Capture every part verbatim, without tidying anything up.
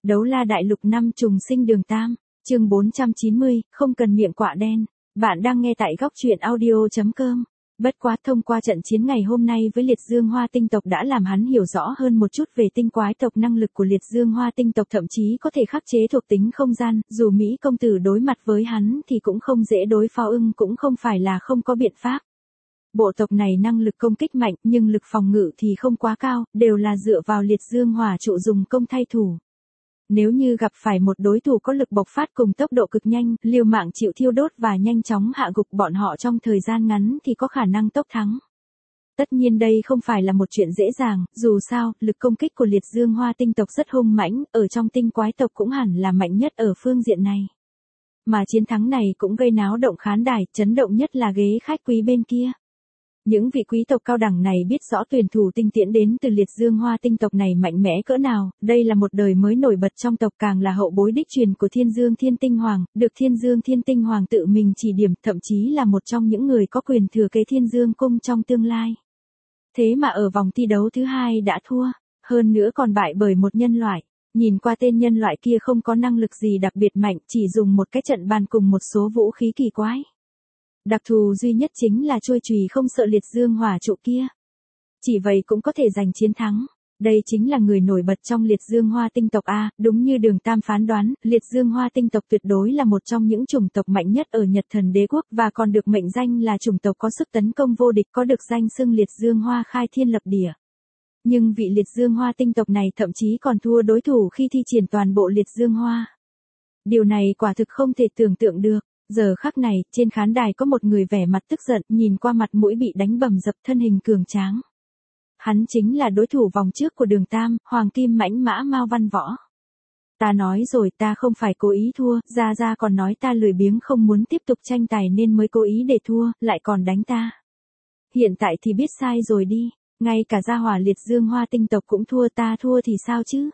Đấu la đại lục năm trùng sinh đường tam, chương bốn trăm chín mươi, không cần miệng quạ đen. Bạn đang nghe tại góc truyện audio chấm com. Bất quá thông qua trận chiến ngày hôm nay với liệt dương hoa tinh tộc đã làm hắn hiểu rõ hơn một chút về tinh quái tộc, năng lực của liệt dương hoa tinh tộc thậm chí có thể khắc chế thuộc tính không gian, dù Mỹ công tử đối mặt với hắn thì cũng không dễ đối phó, ưng cũng không phải là không có biện pháp. Bộ tộc này năng lực công kích mạnh nhưng lực phòng ngự thì không quá cao, đều là dựa vào liệt dương hỏa trụ dùng công thay thủ. Nếu như gặp phải một đối thủ có lực bộc phát cùng tốc độ cực nhanh, liều mạng chịu thiêu đốt và nhanh chóng hạ gục bọn họ trong thời gian ngắn thì có khả năng tốc thắng. Tất nhiên đây không phải là một chuyện dễ dàng, dù sao, lực công kích của liệt dương hoa tinh tộc rất hung mãnh, ở trong tinh quái tộc cũng hẳn là mạnh nhất ở phương diện này. Mà chiến thắng này cũng gây náo động khán đài, chấn động nhất là ghế khách quý bên kia. Những vị quý tộc cao đẳng này biết rõ tuyển thủ tinh tiễn đến từ liệt dương hoa tinh tộc này mạnh mẽ cỡ nào, đây là một đời mới nổi bật trong tộc, càng là hậu bối đích truyền của Thiên Dương Thiên Tinh Hoàng, được Thiên Dương Thiên Tinh Hoàng tự mình chỉ điểm, thậm chí là một trong những người có quyền thừa kế Thiên Dương Cung trong tương lai. Thế mà ở vòng thi đấu thứ hai đã thua, hơn nữa còn bại bởi một nhân loại. Nhìn qua tên nhân loại kia không có năng lực gì đặc biệt mạnh, chỉ dùng một cái trận bàn cùng một số vũ khí kỳ quái. Đặc thù duy nhất chính là chuôi chùy không sợ liệt dương hỏa trụ kia. Chỉ vậy cũng có thể giành chiến thắng. Đây chính là người nổi bật trong liệt dương hoa tinh tộc A, đúng như Đường Tam phán đoán, liệt dương hoa tinh tộc tuyệt đối là một trong những chủng tộc mạnh nhất ở Nhật Thần Đế Quốc và còn được mệnh danh là chủng tộc có sức tấn công vô địch, có được danh xưng liệt dương hoa khai thiên lập địa. Nhưng vị liệt dương hoa tinh tộc này thậm chí còn thua đối thủ khi thi triển toàn bộ liệt dương hoa. Điều này quả thực không thể tưởng tượng được. Giờ khắc này, trên khán đài có một người vẻ mặt tức giận, nhìn qua mặt mũi bị đánh bầm dập, thân hình cường tráng. Hắn chính là đối thủ vòng trước của Đường Tam, Hoàng Kim Mãnh Mã Mao Văn Võ. Ta nói rồi, ta không phải cố ý thua, Gia Gia còn nói ta lười biếng không muốn tiếp tục tranh tài nên mới cố ý để thua, lại còn đánh ta. Hiện tại thì biết sai rồi đi, ngay cả gia hỏa liệt dương hoa tinh tộc cũng thua, ta thua thì sao chứ?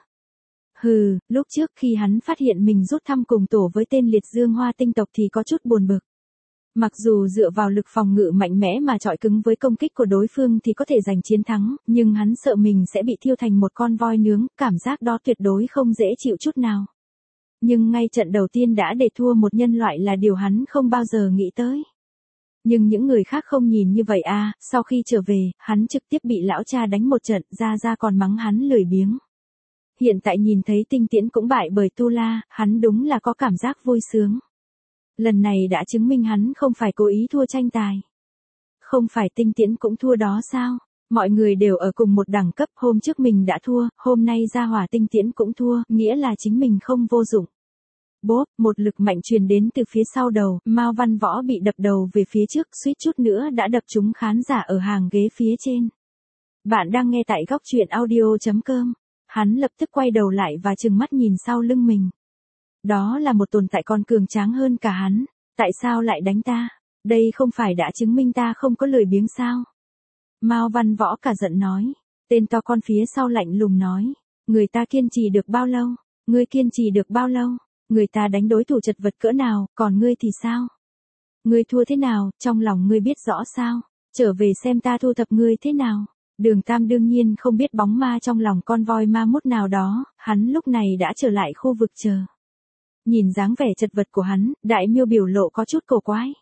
Hừ, lúc trước khi hắn phát hiện mình rút thăm cùng tổ với tên liệt dương hoa tinh tộc thì có chút buồn bực. Mặc dù dựa vào lực phòng ngự mạnh mẽ mà chọi cứng với công kích của đối phương thì có thể giành chiến thắng, nhưng hắn sợ mình sẽ bị thiêu thành một con voi nướng, cảm giác đó tuyệt đối không dễ chịu chút nào. Nhưng ngay trận đầu tiên đã để thua một nhân loại là điều hắn không bao giờ nghĩ tới. Nhưng những người khác không nhìn như vậy à, sau khi trở về, hắn trực tiếp bị lão cha đánh một trận, ra ra còn mắng hắn lười biếng. Hiện tại nhìn thấy tinh tiễn cũng bại bởi Tu La, hắn đúng là có cảm giác vui sướng. Lần này đã chứng minh hắn không phải cố ý thua tranh tài. Không phải tinh tiễn cũng thua đó sao? Mọi người đều ở cùng một đẳng cấp, hôm trước mình đã thua, hôm nay gia hỏa tinh tiễn cũng thua, nghĩa là chính mình không vô dụng. Bốp, một lực mạnh truyền đến từ phía sau đầu, Mao Văn Võ bị đập đầu về phía trước, suýt chút nữa đã đập trúng khán giả ở hàng ghế phía trên. Bạn đang nghe tại góc truyện audio chấm com. Hắn lập tức quay đầu lại và trừng mắt nhìn sau lưng mình. Đó là một tồn tại còn cường tráng hơn cả hắn. Tại sao lại đánh ta? Đây không phải đã chứng minh ta không có lười biếng sao? Mao Văn Võ cả giận nói. Tên to con phía sau lạnh lùng nói. Người ta kiên trì được bao lâu? Ngươi kiên trì được bao lâu? Người ta đánh đối thủ chật vật cỡ nào, còn ngươi thì sao? Ngươi thua thế nào, trong lòng ngươi biết rõ sao? Trở về xem ta thu thập ngươi thế nào? Đường Tam đương nhiên không biết bóng ma trong lòng con voi ma mút nào đó, hắn lúc này đã trở lại khu vực chờ. Nhìn dáng vẻ chật vật của hắn, Đại Miêu biểu lộ có chút cổ quái.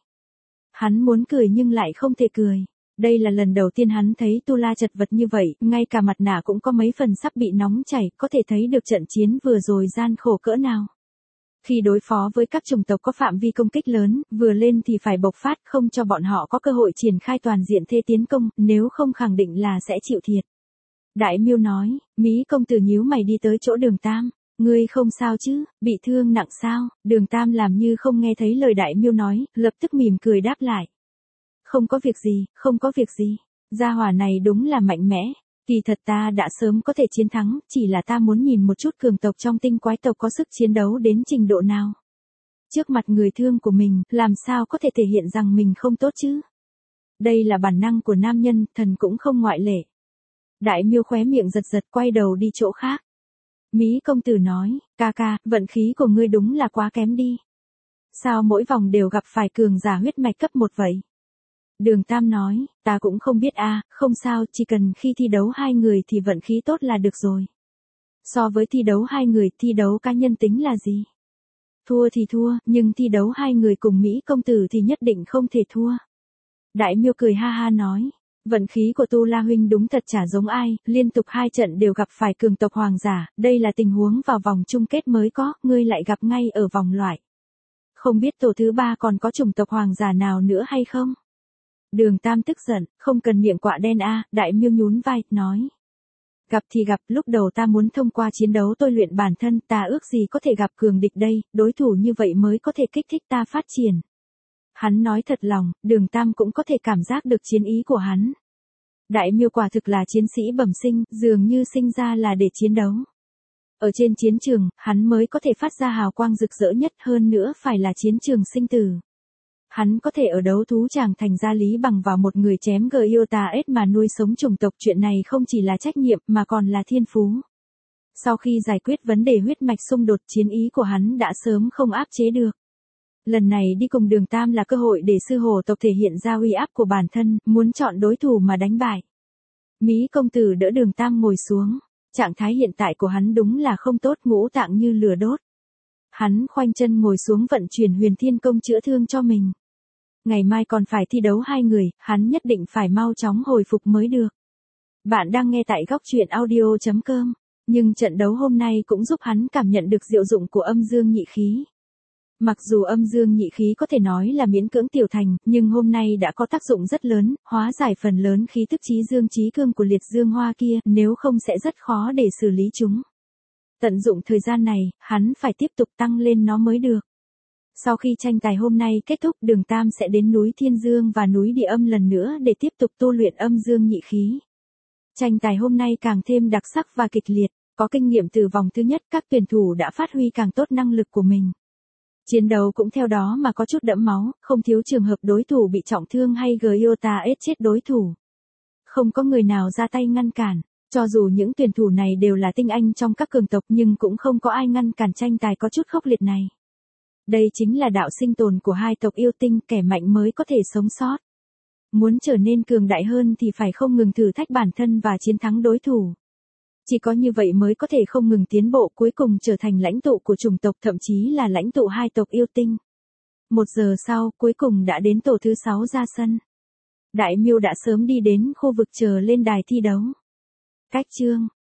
Hắn muốn cười nhưng lại không thể cười. Đây là lần đầu tiên hắn thấy Tu La chật vật như vậy, ngay cả mặt nạ cũng có mấy phần sắp bị nóng chảy, có thể thấy được trận chiến vừa rồi gian khổ cỡ nào. Khi đối phó với các chủng tộc có phạm vi công kích lớn, vừa lên thì phải bộc phát, không cho bọn họ có cơ hội triển khai toàn diện thế tiến công, nếu không khẳng định là sẽ chịu thiệt. Đại Miêu nói, Mỹ công tử nhíu mày đi tới chỗ Đường Tam, ngươi không sao chứ, bị thương nặng sao? Đường Tam làm như không nghe thấy lời Đại Miêu nói, lập tức mỉm cười đáp lại. Không có việc gì, không có việc gì, gia hỏa này đúng là mạnh mẽ. Kỳ thật ta đã sớm có thể chiến thắng, chỉ là ta muốn nhìn một chút cường tộc trong tinh quái tộc có sức chiến đấu đến trình độ nào. Trước mặt người thương của mình, làm sao có thể thể hiện rằng mình không tốt chứ? Đây là bản năng của nam nhân, thần cũng không ngoại lệ. Đại Miêu khóe miệng giật giật quay đầu đi chỗ khác. Mỹ công tử nói, ca ca, vận khí của ngươi đúng là quá kém đi. Sao mỗi vòng đều gặp phải cường giả huyết mạch cấp một vậy? Đường Tam nói, ta cũng không biết a, à, không sao, chỉ cần khi thi đấu hai người thì vận khí tốt là được rồi. So với thi đấu hai người, thi đấu cá nhân tính là gì? Thua thì thua, nhưng thi đấu hai người cùng Mỹ công tử thì nhất định không thể thua. Đại Miêu cười ha ha nói, vận khí của Tu La huynh đúng thật chả giống ai, liên tục hai trận đều gặp phải cường tộc hoàng giả, đây là tình huống vào vòng chung kết mới có, ngươi lại gặp ngay ở vòng loại. Không biết tổ thứ ba còn có chủng tộc hoàng giả nào nữa hay không? Đường Tam tức giận, không cần miệng quạ đen a, Đại Miêu nhún vai, nói. Gặp thì gặp, lúc đầu ta muốn thông qua chiến đấu tôi luyện bản thân, ta ước gì có thể gặp cường địch đây, đối thủ như vậy mới có thể kích thích ta phát triển. Hắn nói thật lòng, Đường Tam cũng có thể cảm giác được chiến ý của hắn. Đại Miêu quả thực là chiến sĩ bẩm sinh, dường như sinh ra là để chiến đấu. Ở trên chiến trường, hắn mới có thể phát ra hào quang rực rỡ nhất, hơn nữa phải là chiến trường sinh tử. Hắn có thể ở đấu thú tràng thành ra Lý Bằng vào một người chém Gyota S mà nuôi sống chủng tộc, chuyện này không chỉ là trách nhiệm mà còn là thiên phú. Sau khi giải quyết vấn đề huyết mạch xung đột, chiến ý của hắn đã sớm không áp chế được. Lần này đi cùng Đường Tam là cơ hội để sư hổ tộc thể hiện ra uy áp của bản thân, muốn chọn đối thủ mà đánh bại. Mỹ công tử đỡ Đường Tam ngồi xuống, trạng thái hiện tại của hắn đúng là không tốt, ngũ tạng như lửa đốt. Hắn khoanh chân ngồi xuống vận chuyển Huyền Thiên Công chữa thương cho mình. Ngày mai còn phải thi đấu hai người, hắn nhất định phải mau chóng hồi phục mới được. Bạn đang nghe tại góc truyện audio chấm com, nhưng trận đấu hôm nay cũng giúp hắn cảm nhận được diệu dụng của âm dương nhị khí. Mặc dù âm dương nhị khí có thể nói là miễn cưỡng tiểu thành, nhưng hôm nay đã có tác dụng rất lớn, hóa giải phần lớn khí tức trí dương trí cương của liệt dương hoa kia, nếu không sẽ rất khó để xử lý chúng. Tận dụng thời gian này, hắn phải tiếp tục tăng lên nó mới được. Sau khi tranh tài hôm nay kết thúc, Đường Tam sẽ đến núi Thiên Dương và núi Địa Âm lần nữa để tiếp tục tu luyện âm dương nhị khí. Tranh tài hôm nay càng thêm đặc sắc và kịch liệt, có kinh nghiệm từ vòng thứ nhất, các tuyển thủ đã phát huy càng tốt năng lực của mình. Chiến đấu cũng theo đó mà có chút đẫm máu, không thiếu trường hợp đối thủ bị trọng thương hay Gyota S chết đối thủ. Không có người nào ra tay ngăn cản, cho dù những tuyển thủ này đều là tinh anh trong các cường tộc nhưng cũng không có ai ngăn cản tranh tài có chút khốc liệt này. Đây chính là đạo sinh tồn của hai tộc yêu tinh, kẻ mạnh mới có thể sống sót. Muốn trở nên cường đại hơn thì phải không ngừng thử thách bản thân và chiến thắng đối thủ. Chỉ có như vậy mới có thể không ngừng tiến bộ, cuối cùng trở thành lãnh tụ của chủng tộc, thậm chí là lãnh tụ hai tộc yêu tinh. Một giờ sau, cuối cùng đã đến tổ thứ sáu ra sân. Đại Miêu đã sớm đi đến khu vực chờ lên đài thi đấu. Cách chương